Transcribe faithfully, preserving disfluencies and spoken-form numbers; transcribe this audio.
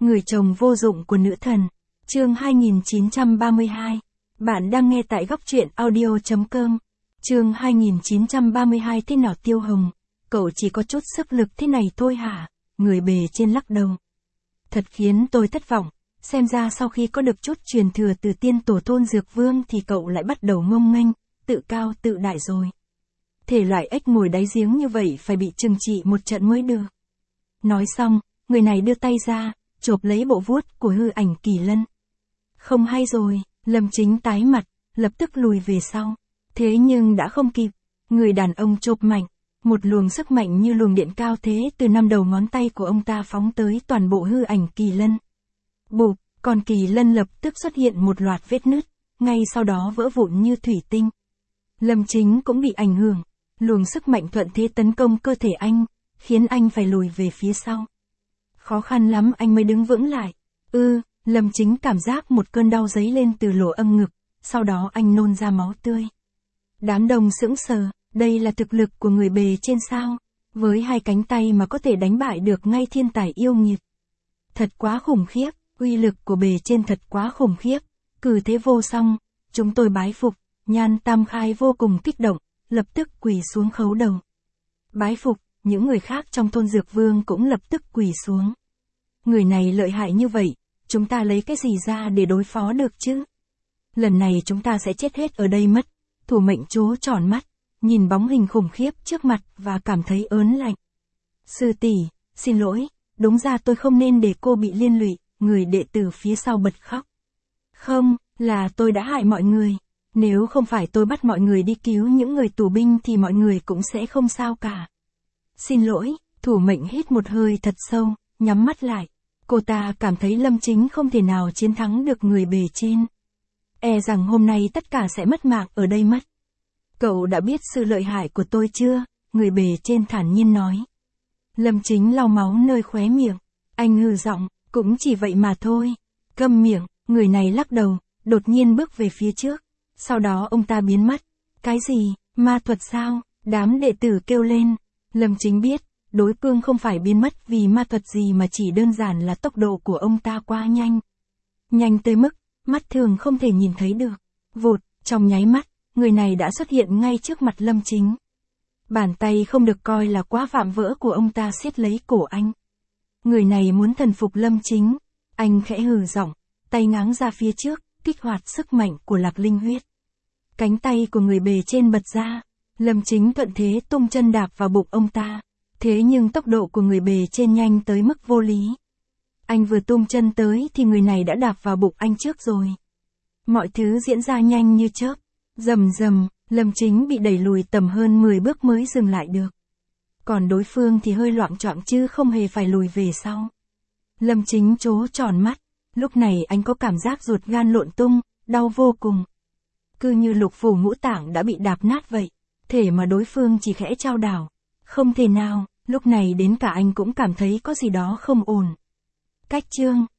Người chồng vô dụng của nữ thần. Chương hai nghìn chín trăm ba mươi hai. Bạn đang nghe tại góc truyện audio chấm com. Chương hai nghìn chín trăm ba mươi hai. Thế nào Tiêu Hồng? Cậu chỉ có chút sức lực thế này thôi hả? Người bề trên lắc đầu. Thật khiến tôi thất vọng. Xem ra sau khi có được chút truyền thừa từ tiên tổ thôn Dược Vương thì cậu lại bắt đầu ngông nghênh, tự cao tự đại rồi. Thể loại ếch ngồi đáy giếng như vậy phải bị trừng trị một trận mới được. Nói xong, người này đưa tay ra, chộp lấy bộ vuốt của hư ảnh Kỳ Lân. Không hay rồi, Lâm Chính tái mặt, lập tức lùi về sau. Thế nhưng đã không kịp, người đàn ông chộp mạnh, một luồng sức mạnh như luồng điện cao thế từ năm đầu ngón tay của ông ta phóng tới toàn bộ hư ảnh Kỳ Lân. Bụp, còn Kỳ Lân lập tức xuất hiện một loạt vết nứt, ngay sau đó vỡ vụn như thủy tinh. Lâm Chính cũng bị ảnh hưởng, luồng sức mạnh thuận thế tấn công cơ thể anh, khiến anh phải lùi về phía sau. Khó khăn lắm anh mới đứng vững lại. Ư, ừ, Lâm Chính cảm giác một cơn đau dấy lên từ lỗ âm ngực, sau đó anh nôn ra máu tươi. Đám đông sững sờ, đây là thực lực của người bề trên sao, với hai cánh tay mà có thể đánh bại được ngay thiên tài yêu nghiệt. Thật quá khủng khiếp, uy lực của bề trên thật quá khủng khiếp, cử thế vô song, chúng tôi bái phục, Nhan Tam Khai vô cùng kích động, lập tức quỳ xuống khấu đầu. Bái phục, những người khác trong thôn Dược Vương cũng lập tức quỳ xuống. Người này lợi hại như vậy, chúng ta lấy cái gì ra để đối phó được chứ? Lần này chúng ta sẽ chết hết ở đây mất. Thủ mệnh trố tròn mắt, nhìn bóng hình khủng khiếp trước mặt và cảm thấy ớn lạnh. Sư tỷ, xin lỗi, đúng ra tôi không nên để cô bị liên lụy, người đệ tử phía sau bật khóc. Không, là tôi đã hại mọi người. Nếu không phải tôi bắt mọi người đi cứu những người tù binh thì mọi người cũng sẽ không sao cả. Xin lỗi, thủ mệnh hít một hơi thật sâu, nhắm mắt lại. Cô ta cảm thấy Lâm Chính không thể nào chiến thắng được người bề trên. E rằng hôm nay tất cả sẽ mất mạng ở đây mất. Cậu đã biết sự lợi hại của tôi chưa? Người bề trên thản nhiên nói. Lâm Chính lau máu nơi khóe miệng. Anh hừ giọng, cũng chỉ vậy mà thôi. Câm miệng, người này lắc đầu, đột nhiên bước về phía trước. Sau đó ông ta biến mất. Cái gì? Ma thuật sao? Đám đệ tử kêu lên. Lâm Chính biết, đối phương không phải biến mất vì ma thuật gì mà chỉ đơn giản là tốc độ của ông ta quá nhanh. Nhanh tới mức, mắt thường không thể nhìn thấy được. Vụt, trong nháy mắt, người này đã xuất hiện ngay trước mặt Lâm Chính. Bàn tay không được coi là quá vạm vỡ của ông ta siết lấy cổ anh. Người này muốn thần phục Lâm Chính. Anh khẽ hừ giọng, tay ngáng ra phía trước, kích hoạt sức mạnh của Lạc Linh huyết. Cánh tay của người bề trên bật ra. Lâm Chính thuận thế tung chân đạp vào bụng ông ta. Thế nhưng tốc độ của người bề trên nhanh tới mức vô lý. Anh vừa tung chân tới thì người này đã đạp vào bụng anh trước rồi. Mọi thứ diễn ra nhanh như chớp. Rầm rầm, Lâm Chính bị đẩy lùi tầm hơn mười bước mới dừng lại được. Còn đối phương thì hơi loạng choạng chứ không hề phải lùi về sau. Lâm Chính trố tròn mắt. Lúc này anh có cảm giác ruột gan lộn tung, đau vô cùng. Cứ như lục phủ ngũ tạng đã bị đạp nát vậy. Thể mà đối phương chỉ khẽ chao đảo. Không thể nào, lúc này đến cả anh cũng cảm thấy có gì đó không ổn. Cách chương.